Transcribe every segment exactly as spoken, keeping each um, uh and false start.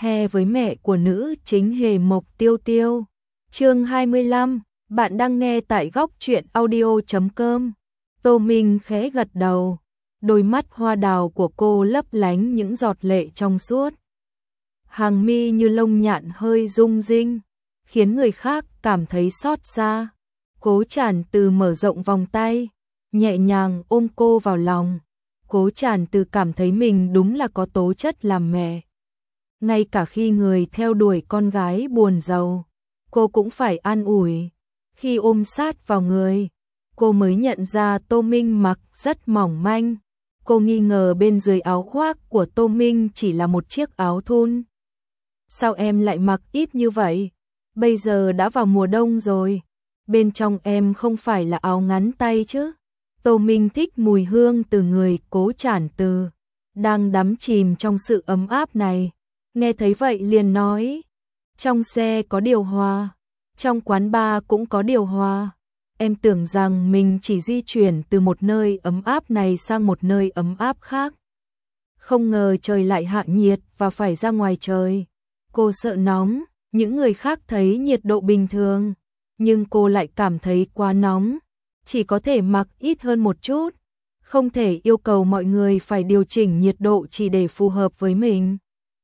he với mẹ của nữ chính Hề Mộc Tiêu Tiêu. Chương hai mươi lăm, bạn đang nghe tại góc truyện audio chấm com. Tô Minh khẽ gật đầu, đôi mắt hoa đào của cô lấp lánh những giọt lệ trong suốt. Hàng mi như lông nhạn hơi rung rinh, khiến người khác cảm thấy xót xa. Cố Tràn Từ mở rộng vòng tay, nhẹ nhàng ôm cô vào lòng. Cố Tràn Từ cảm thấy mình đúng là có tố chất làm mẹ. Ngay cả khi người theo đuổi con gái buồn giàu, cô cũng phải an ủi. Khi ôm sát vào người, cô mới nhận ra Tô Minh mặc rất mỏng manh. Cô nghi ngờ bên dưới áo khoác của Tô Minh chỉ là một chiếc áo thun. Sao em lại mặc ít như vậy? Bây giờ đã vào mùa đông rồi. Bên trong em không phải là áo ngắn tay chứ? Tô Minh thích mùi hương từ người Cố Tràn Từ, đang đắm chìm trong sự ấm áp này. Nghe thấy vậy liền nói, trong xe có điều hòa, trong quán bar cũng có điều hòa. Em tưởng rằng mình chỉ di chuyển từ một nơi ấm áp này sang một nơi ấm áp khác. Không ngờ trời lại hạ nhiệt và phải ra ngoài trời. Cô sợ nóng, những người khác thấy nhiệt độ bình thường, nhưng cô lại cảm thấy quá nóng, chỉ có thể mặc ít hơn một chút, không thể yêu cầu mọi người phải điều chỉnh nhiệt độ chỉ để phù hợp với mình.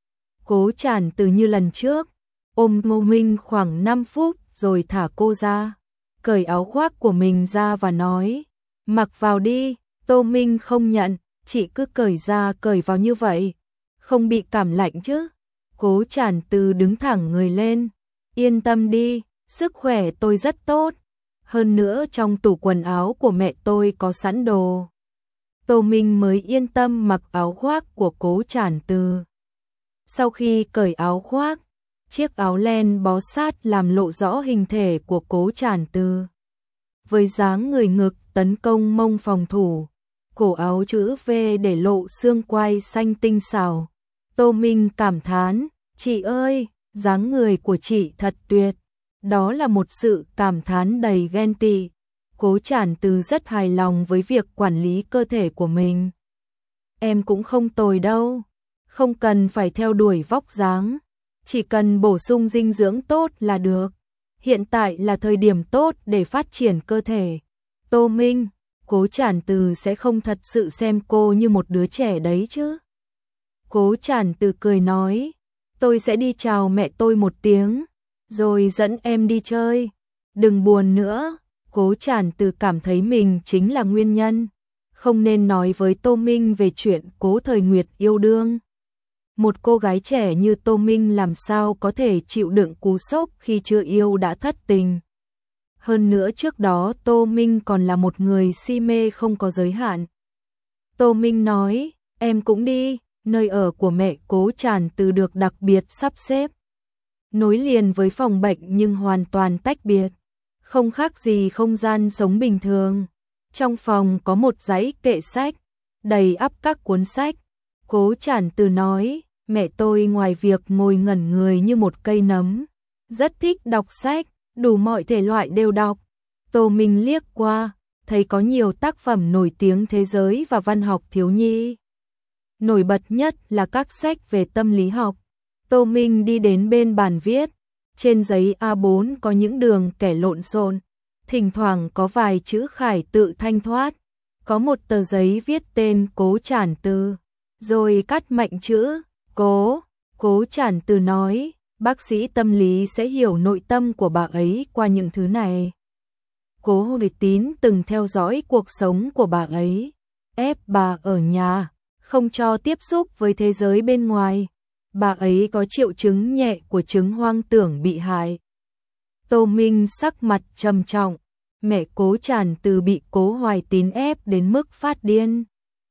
Cố Tràn Từ như lần trước, ôm Tô Minh khoảng năm phút rồi thả cô ra, cởi áo khoác của mình ra và nói, mặc vào đi. Tô Minh không nhận, chị cứ cởi ra cởi vào như vậy, không bị cảm lạnh chứ? Cố Tràn Từ đứng thẳng người lên, yên tâm đi, sức khỏe tôi rất tốt, hơn nữa trong tủ quần áo của mẹ tôi có sẵn đồ. Tô Minh mới yên tâm mặc áo khoác của Cố Tràn Từ. Sau khi cởi áo khoác, chiếc áo len bó sát làm lộ rõ hình thể của Cố Tràn Từ. Với dáng người ngực tấn công mông phòng thủ, cổ áo chữ V để lộ xương quai xanh tinh xảo. Tô Minh cảm thán, chị ơi, dáng người của chị thật tuyệt. Đó là một sự cảm thán đầy ghen tị. Cố Tràn Từ rất hài lòng với việc quản lý cơ thể của mình. Em cũng không tồi đâu, không cần phải theo đuổi vóc dáng, chỉ cần bổ sung dinh dưỡng tốt là được. Hiện tại là thời điểm tốt để phát triển cơ thể. Tô Minh, Cố Tràn Từ sẽ không thật sự xem cô như một đứa trẻ đấy chứ? Cố Tràn Từ cười nói, tôi sẽ đi chào mẹ tôi một tiếng, rồi dẫn em đi chơi. Đừng buồn nữa. Cố Tràn Từ cảm thấy mình chính là nguyên nhân, không nên nói với Tô Minh về chuyện Cố Thời Nguyệt yêu đương. Một cô gái trẻ như Tô Minh làm sao có thể chịu đựng cú sốc khi chưa yêu đã thất tình. Hơn nữa trước đó Tô Minh còn là một người si mê không có giới hạn. Tô Minh nói, em cũng đi. Nơi ở của mẹ Cố Tràn Từ được đặc biệt sắp xếp, nối liền với phòng bệnh nhưng hoàn toàn tách biệt, không khác gì không gian sống bình thường. Trong phòng có một dãy kệ sách, đầy ắp các cuốn sách. Cố Tràn Từ nói, mẹ tôi ngoài việc ngồi ngẩn người như một cây nấm, rất thích đọc sách, đủ mọi thể loại đều đọc. Tô Minh liếc qua, thấy có nhiều tác phẩm nổi tiếng thế giới và văn học thiếu nhi. Nổi bật nhất là các sách về tâm lý học. Tô Minh đi đến bên bàn viết, trên giấy A bốn có những đường kẻ lộn xộn, thỉnh thoảng có vài chữ khải tự thanh thoát. Có một tờ giấy viết tên Cố Tràn Từ, rồi cắt mạnh chữ Cố. Cố Tràn Từ nói, bác sĩ tâm lý sẽ hiểu nội tâm của bà ấy qua những thứ này. Cố Hồi Tín từng theo dõi cuộc sống của bà ấy, ép bà ở nhà, không cho tiếp xúc với thế giới bên ngoài. Bà ấy có triệu chứng nhẹ của chứng hoang tưởng bị hại. Tô Minh sắc mặt trầm trọng, mẹ Cố Tràn Từ bị Cố Hoài Tín ép đến mức phát điên.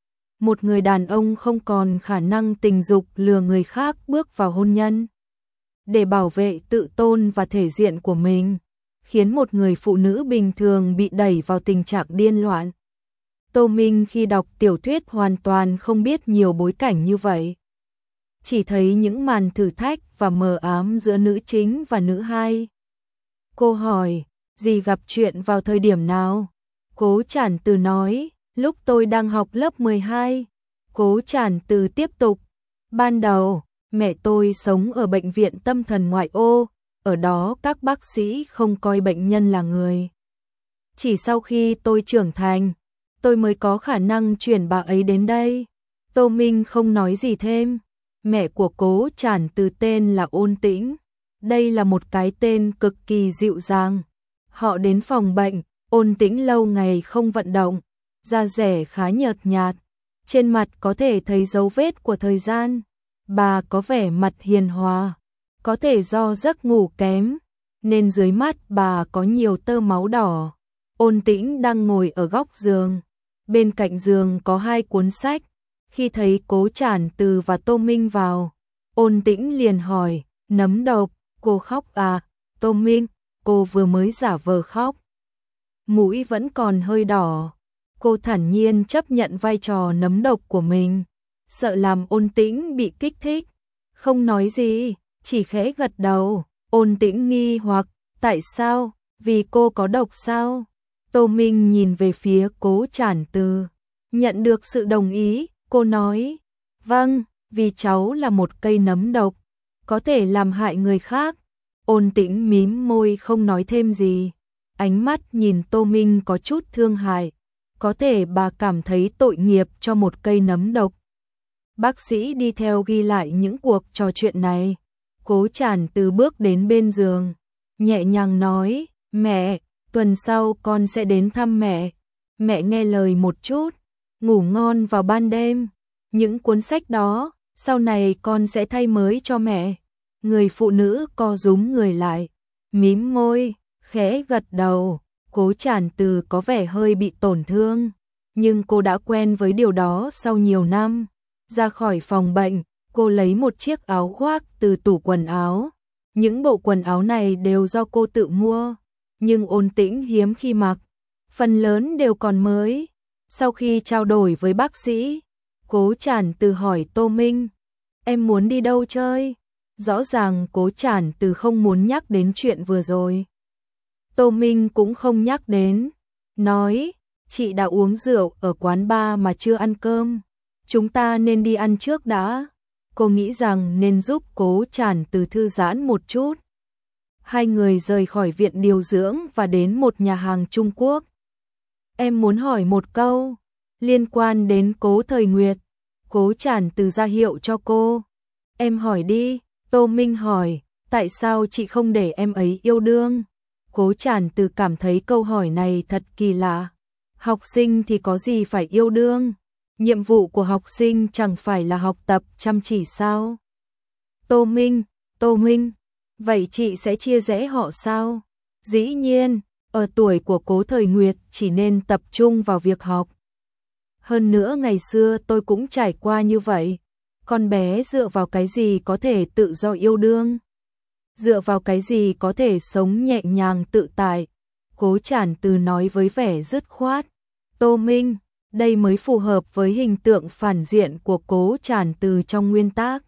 Một người đàn ông không còn khả năng tình dục lừa người khác bước vào hôn nhân để bảo vệ tự tôn và thể diện của mình, khiến một người phụ nữ bình thường bị đẩy vào tình trạng điên loạn. Tô Minh khi đọc tiểu thuyết hoàn toàn không biết nhiều bối cảnh như vậy. Chỉ thấy những màn thử thách và mờ ám giữa nữ chính và nữ hai. Cô hỏi, dì gặp chuyện vào thời điểm nào? Cố Tràn Từ nói, lúc tôi đang học lớp mười hai. Cố Tràn Từ tiếp tục, ban đầu, Mẹ tôi sống ở bệnh viện tâm thần ngoại ô, ở đó các bác sĩ không coi bệnh nhân là người. Chỉ sau khi tôi trưởng thành, tôi mới có khả năng chuyển bà ấy đến đây. Tô Minh không nói gì thêm. Mẹ của Cố Trản Từ tên là Ôn Tĩnh. Đây là một cái tên cực kỳ dịu dàng. Họ đến phòng bệnh, Ôn Tĩnh lâu ngày không vận động, da dẻ khá nhợt nhạt, trên mặt có thể thấy dấu vết của thời gian. Bà có vẻ mặt hiền hòa, có thể do giấc ngủ kém, nên dưới mắt bà có nhiều tơ máu đỏ. Ôn Tĩnh đang ngồi ở góc giường, bên cạnh giường có hai cuốn sách. Khi thấy Cố Trản Từ và Tô Minh vào, Ôn Tĩnh liền hỏi, nấm độc, cô khóc à? Tô Minh, cô vừa mới giả vờ khóc. Mũi vẫn còn hơi đỏ. Cô thản nhiên chấp nhận vai trò nấm độc của mình, sợ làm Ôn Tĩnh bị kích thích. Không nói gì, chỉ khẽ gật đầu. Ôn Tĩnh nghi hoặc, tại sao? Vì cô có độc sao? Tô Minh nhìn về phía Cố Trản Từ, nhận được sự đồng ý, cô nói, vâng, vì cháu là một cây nấm độc, có thể làm hại người khác. Ôn Tĩnh mím môi không nói thêm gì, ánh mắt nhìn Tô Minh có chút thương hại, có thể bà cảm thấy tội nghiệp cho một cây nấm độc. Bác sĩ đi theo ghi lại những cuộc trò chuyện này. Cố Trản Từ bước đến bên giường, nhẹ nhàng nói, mẹ, tuần sau con sẽ đến thăm mẹ. Mẹ nghe lời một chút, ngủ ngon vào ban đêm. Những cuốn sách đó, sau này con sẽ thay mới cho mẹ. Người phụ nữ co rúm người lại, mím môi, khẽ gật đầu. Cố Trản Từ có vẻ hơi bị tổn thương, nhưng cô đã quen với điều đó sau nhiều năm. Ra khỏi phòng bệnh, cô lấy một chiếc áo khoác từ tủ quần áo. Những bộ quần áo này đều do cô tự mua, nhưng Ôn Tĩnh hiếm khi mặc, phần lớn đều còn mới. Sau khi trao đổi với bác sĩ, Cố Trản Từ hỏi Tô Minh, em muốn đi đâu chơi? Rõ ràng Cố Trản Từ không muốn nhắc đến chuyện vừa rồi. Tô Minh cũng không nhắc đến, nói, chị đã uống rượu ở quán bar mà chưa ăn cơm, chúng ta nên đi ăn trước đã. Cô nghĩ rằng nên giúp Cố Trản Từ thư giãn một chút. Hai người rời khỏi viện điều dưỡng và đến một nhà hàng Trung Quốc. Em muốn hỏi một câu, liên quan đến Cố Thời Nguyệt. Cố Trản Từ ra hiệu cho cô. Em hỏi đi. Tô Minh hỏi, tại sao chị không để em ấy yêu đương? Cố Trản Từ cảm thấy câu hỏi này thật kỳ lạ. Học sinh thì có gì phải yêu đương? Nhiệm vụ của học sinh chẳng phải là học tập chăm chỉ sao? Tô Minh, Tô Minh, vậy chị sẽ chia rẽ họ sao? Dĩ nhiên, ở tuổi của Cố Thời Nguyệt chỉ nên tập trung vào việc học. Hơn nữa ngày xưa tôi cũng trải qua như vậy. Con bé dựa vào cái gì có thể tự do yêu đương? Dựa vào cái gì có thể sống nhẹ nhàng tự tại? Cố Trản Từ nói với vẻ dứt khoát. Tô Minh, đây mới phù hợp với hình tượng phản diện của Cố Trản Từ trong nguyên tác.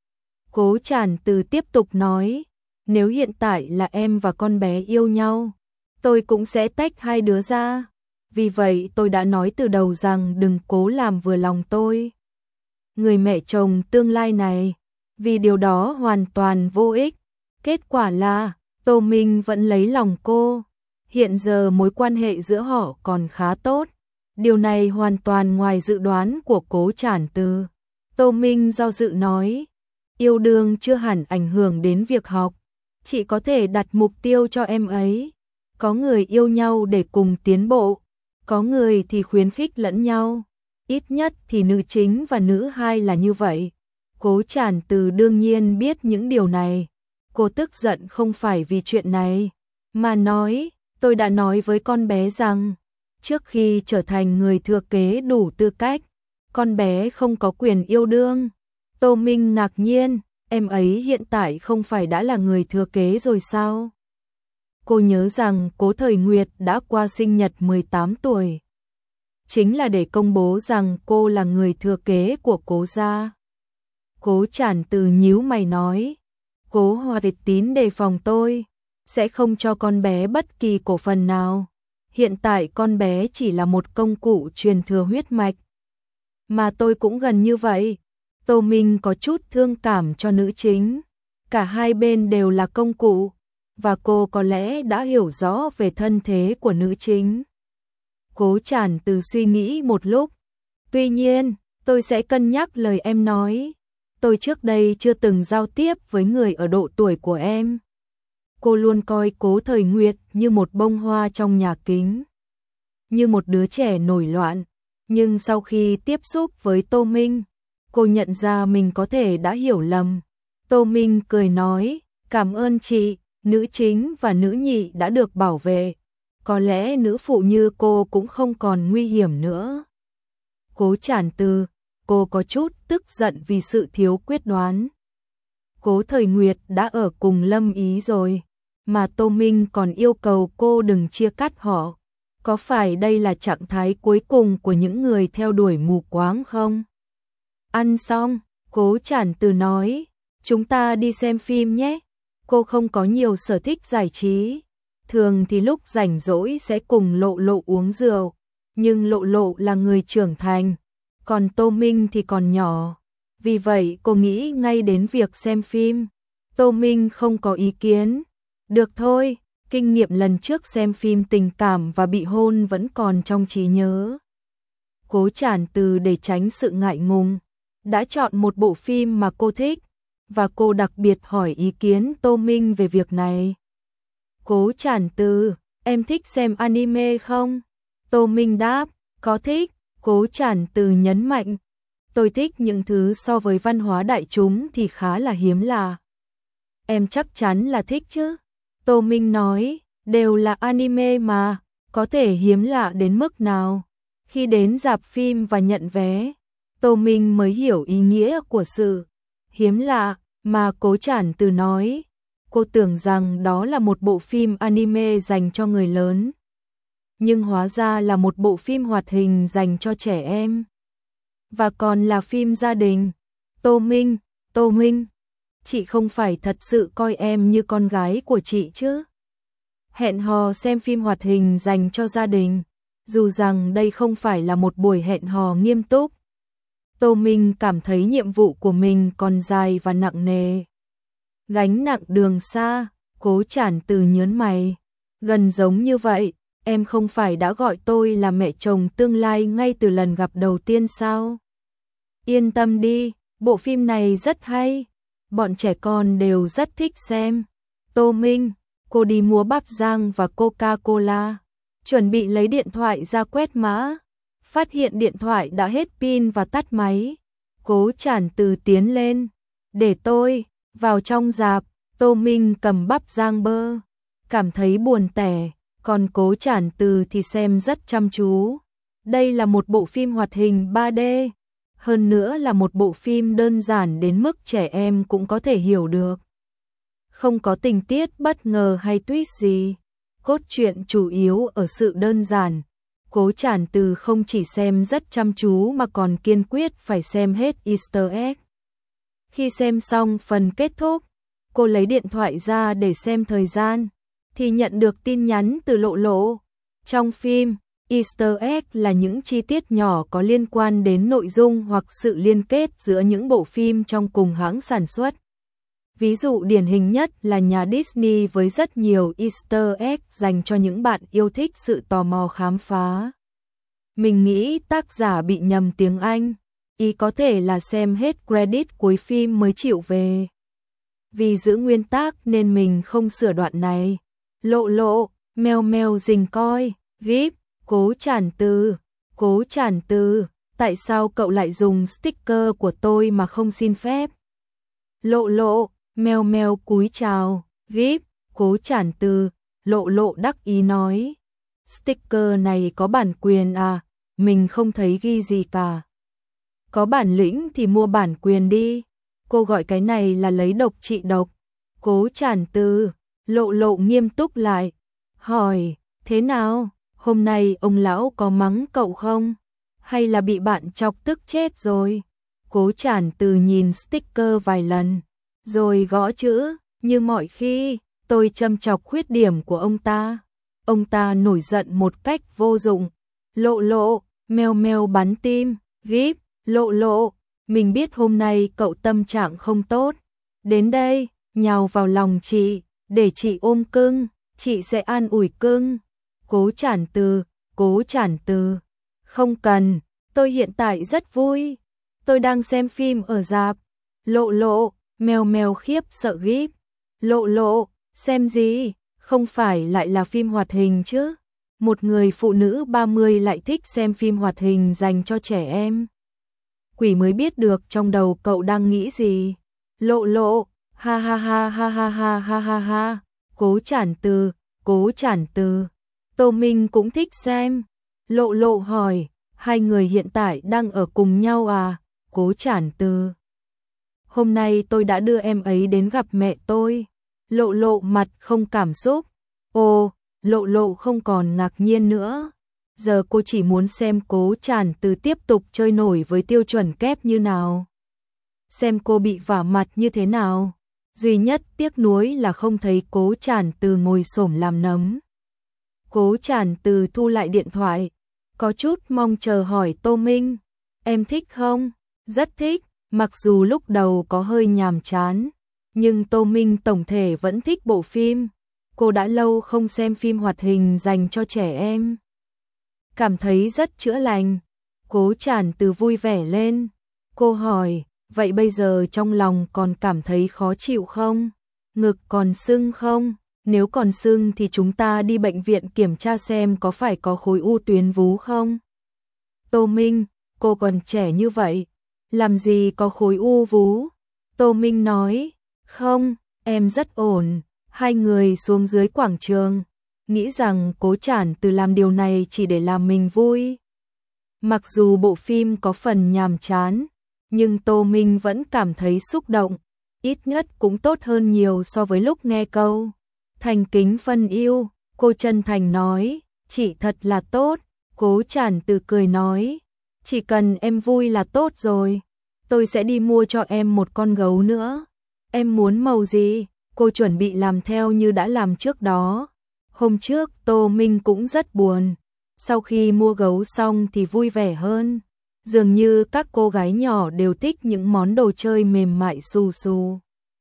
Cố Trản Từ tiếp tục nói, nếu hiện tại là em và con bé yêu nhau, tôi cũng sẽ tách hai đứa ra. Vì vậy tôi đã nói từ đầu rằng đừng cố làm vừa lòng tôi, người mẹ chồng tương lai này, vì điều đó hoàn toàn vô ích. Kết quả là, Tô Minh vẫn lấy lòng cô. Hiện giờ mối quan hệ giữa họ còn khá tốt. Điều này hoàn toàn ngoài dự đoán của Cố Trản Từ. Tô Minh do dự nói, yêu đương chưa hẳn ảnh hưởng đến việc học. Chị có thể đặt mục tiêu cho em ấy. Có người yêu nhau để cùng tiến bộ, có người thì khuyến khích lẫn nhau. Ít nhất thì nữ chính và nữ hai là như vậy. Cố Trản Từ đương nhiên biết những điều này. Cô tức giận không phải vì chuyện này, mà nói, tôi đã nói với con bé rằng, trước khi trở thành người thừa kế đủ tư cách, con bé không có quyền yêu đương. Tô Minh ngạc nhiên, em ấy hiện tại không phải đã là người thừa kế rồi sao? Cô nhớ rằng Cố Thời Nguyệt đã qua sinh nhật mười tám tuổi. Chính là để công bố rằng cô là người thừa kế của Cố gia. Cố Trản Từ nhíu mày nói, Cố Hoa Tịch Tín đề phòng tôi, sẽ không cho con bé bất kỳ cổ phần nào. Hiện tại con bé chỉ là một công cụ truyền thừa huyết mạch. Mà tôi cũng gần như vậy. Tô Minh có chút thương cảm cho nữ chính. Cả hai bên đều là công cụ, và cô có lẽ đã hiểu rõ về thân thế của nữ chính. Cố Trản Từ suy nghĩ một lúc. Tuy nhiên, tôi sẽ cân nhắc lời em nói. Tôi trước đây chưa từng giao tiếp với người ở độ tuổi của em. Cô luôn coi Cố Thời Nguyệt như một bông hoa trong nhà kính, như một đứa trẻ nổi loạn. Nhưng sau khi tiếp xúc với Tô Minh, cô nhận ra mình có thể đã hiểu lầm. Tô Minh cười nói, cảm ơn chị, nữ chính và nữ nhị đã được bảo vệ. Có lẽ nữ phụ như cô cũng không còn nguy hiểm nữa. Cố Trản Từ, cô có chút tức giận vì sự thiếu quyết đoán. Cố Thời Nguyệt đã ở cùng Lâm Ý rồi, mà Tô Minh còn yêu cầu cô đừng chia cắt họ. Có phải đây là trạng thái cuối cùng của những người theo đuổi mù quáng không? Ăn xong, Cố Trản Từ nói, chúng ta đi xem phim nhé. Cô không có nhiều sở thích giải trí. Thường thì lúc rảnh rỗi sẽ cùng Lộ Lộ uống rượu. Nhưng Lộ Lộ là người trưởng thành, còn Tô Minh thì còn nhỏ. Vì vậy cô nghĩ ngay đến việc xem phim. Tô Minh không có ý kiến. Được thôi, kinh nghiệm lần trước xem phim tình cảm và bị hôn vẫn còn trong trí nhớ. Cố Trản Từ để tránh sự ngại ngùng, đã chọn một bộ phim mà cô thích, và cô đặc biệt hỏi ý kiến Tô Minh về việc này. Cố Trản Từ, em thích xem anime không? Tô Minh đáp, có thích. Cố Trản Từ nhấn mạnh, tôi thích những thứ so với văn hóa đại chúng thì khá là hiếm lạ. Em chắc chắn là thích chứ? Tô Minh nói, đều là anime mà, có thể hiếm lạ đến mức nào? Khi đến rạp phim và nhận vé, Tô Minh mới hiểu ý nghĩa của sự hiếm lạ mà Cố Trản Từ nói. Cô tưởng rằng đó là một bộ phim anime dành cho người lớn, nhưng hóa ra là một bộ phim hoạt hình dành cho trẻ em. Và còn là phim gia đình. Tô Minh, Tô Minh, chị không phải thật sự coi em như con gái của chị chứ? Hẹn hò xem phim hoạt hình dành cho gia đình, dù rằng đây không phải là một buổi hẹn hò nghiêm túc. Tô Minh cảm thấy nhiệm vụ của mình còn dài và nặng nề. Gánh nặng đường xa, Cố Trản Từ nhớn mày. Gần giống như vậy, em không phải đã gọi tôi là mẹ chồng tương lai ngay từ lần gặp đầu tiên sao? Yên tâm đi, bộ phim này rất hay, bọn trẻ con đều rất thích xem. Tô Minh, cô đi mua bắp rang và Coca-Cola, chuẩn bị lấy điện thoại ra quét mã. Phát hiện điện thoại đã hết pin và tắt máy. Cố Trản Từ tiến lên, để tôi vào trong rạp. Tô Minh cầm bắp rang bơ, cảm thấy buồn tẻ, còn Cố Trản Từ thì xem rất chăm chú. Đây là một bộ phim hoạt hình ba D, hơn nữa là một bộ phim đơn giản đến mức trẻ em cũng có thể hiểu được. Không có tình tiết bất ngờ hay twist gì, cốt truyện chủ yếu ở sự đơn giản. Cố Trản Từ không chỉ xem rất chăm chú mà còn kiên quyết phải xem hết Easter egg. Khi xem xong phần kết thúc, cô lấy điện thoại ra để xem thời gian, thì nhận được tin nhắn từ Lộ Lộ. Trong phim, Easter egg là những chi tiết nhỏ có liên quan đến nội dung hoặc sự liên kết giữa những bộ phim trong cùng hãng sản xuất. Ví dụ điển hình nhất là nhà Disney với rất nhiều Easter egg dành cho những bạn yêu thích sự tò mò khám phá. Mình nghĩ tác giả bị nhầm tiếng Anh, ý có thể là xem hết credit cuối phim mới chịu về. Vì giữ nguyên tác nên mình không sửa đoạn này. Lộ Lộ, meo meo rình coi, gíp, Cố Trản Từ, Cố Trản Từ, tại sao cậu lại dùng sticker của tôi mà không xin phép? Lộ Lộ, meo meo cúi chào, gíp, Cố Trản Từ, Lộ Lộ đắc ý nói. Sticker này có bản quyền à, mình không thấy ghi gì cả. Có bản lĩnh thì mua bản quyền đi. Cô gọi cái này là lấy độc trị độc. Cố Trản Từ, Lộ Lộ nghiêm túc lại, hỏi, thế nào, hôm nay ông lão có mắng cậu không? Hay là bị bạn chọc tức chết rồi? Cố Trản Từ nhìn sticker vài lần, rồi gõ chữ, như mọi khi, tôi châm chọc khuyết điểm của ông ta. Ông ta nổi giận một cách vô dụng. Lộ Lộ, meo meo bắn tim, gíp, Lộ Lộ, Mình biết hôm nay cậu tâm trạng không tốt. Đến đây, nhào vào lòng chị, để chị ôm cưng, chị sẽ an ủi cưng. Cố Trản Từ, Cố Trản Từ. Không cần, tôi hiện tại rất vui. Tôi đang xem phim ở rạp. Lộ lộ, mèo mèo khiếp sợ gíp. Lộ lộ, xem gì? Không phải lại là phim hoạt hình chứ? Một người phụ nữ ba mươi lại thích xem phim hoạt hình dành cho trẻ em. Quỷ mới biết được trong đầu cậu đang nghĩ gì. Lộ lộ, ha ha ha ha ha ha ha ha ha. Cố Trản Từ, Cố Trản Từ. Tô Minh cũng thích xem. Lộ lộ hỏi, hai người hiện tại đang ở cùng nhau à? Cố Trản Từ. Hôm nay tôi đã đưa em ấy đến gặp mẹ tôi. Lộ lộ mặt không cảm xúc. Ồ, lộ lộ không còn ngạc nhiên nữa. Giờ cô chỉ muốn xem Cố Trản Từ tiếp tục chơi nổi với tiêu chuẩn kép như nào. Xem cô bị vả mặt như thế nào. Duy nhất tiếc nuối là không thấy Cố Trản Từ ngồi xổm làm nấm. Cố Trản Từ thu lại điện thoại. Có chút mong chờ hỏi Tô Minh. Em thích không? Rất thích, mặc dù lúc đầu có hơi nhàm chán. Nhưng Tô Minh tổng thể vẫn thích bộ phim. Cô đã lâu không xem phim hoạt hình dành cho trẻ em. Cảm thấy rất chữa lành. Cố Trản Từ vui vẻ lên. Cô hỏi, vậy bây giờ trong lòng còn cảm thấy khó chịu không? Ngực còn sưng không? Nếu còn sưng thì chúng ta đi bệnh viện kiểm tra xem có phải có khối u tuyến vú không? Tô Minh, cô còn trẻ như vậy, làm gì có khối u vú? Tô Minh nói, không, em rất ổn. Hai người xuống dưới quảng trường, nghĩ rằng Cố Trản Từ làm điều này chỉ để làm mình vui. Mặc dù bộ phim có phần nhàm chán, nhưng Tô Minh vẫn cảm thấy xúc động, ít nhất cũng tốt hơn nhiều so với lúc nghe câu thành kính phân yêu. Cô chân thành nói, chị thật là tốt. Cố Trản Từ cười nói, chỉ cần em vui là tốt rồi. Tôi sẽ đi mua cho em một con gấu nữa. Em muốn màu gì? Cô chuẩn bị làm theo như đã làm trước đó. Hôm trước Tô Minh cũng rất buồn. Sau khi mua gấu xong thì vui vẻ hơn. Dường như các cô gái nhỏ đều thích những món đồ chơi mềm mại xù xù.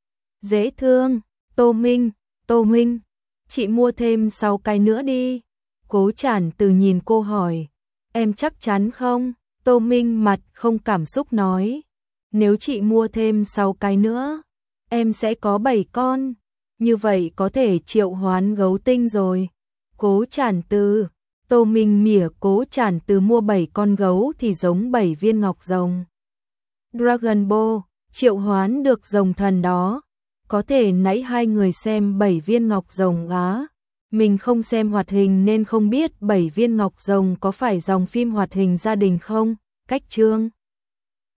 Dễ thương. Tô Minh, Tô Minh, chị mua thêm sáu cái nữa đi. Cố Trản Từ nhìn cô hỏi, em chắc chắn không? Tô Minh mặt không cảm xúc nói, nếu chị mua thêm sáu cái nữa, em sẽ có bảy con. Như vậy có thể triệu hoán gấu tinh rồi. Cố Trản Từ. Tô Minh mỉa Cố Trản Từ mua bảy con gấu thì giống bảy viên ngọc rồng. Dragon Ball, triệu hoán được rồng thần đó. Có thể nãy hai người xem bảy viên ngọc rồng á. Mình không xem hoạt hình nên không biết bảy viên ngọc rồng có phải dòng phim hoạt hình gia đình không? Cách chương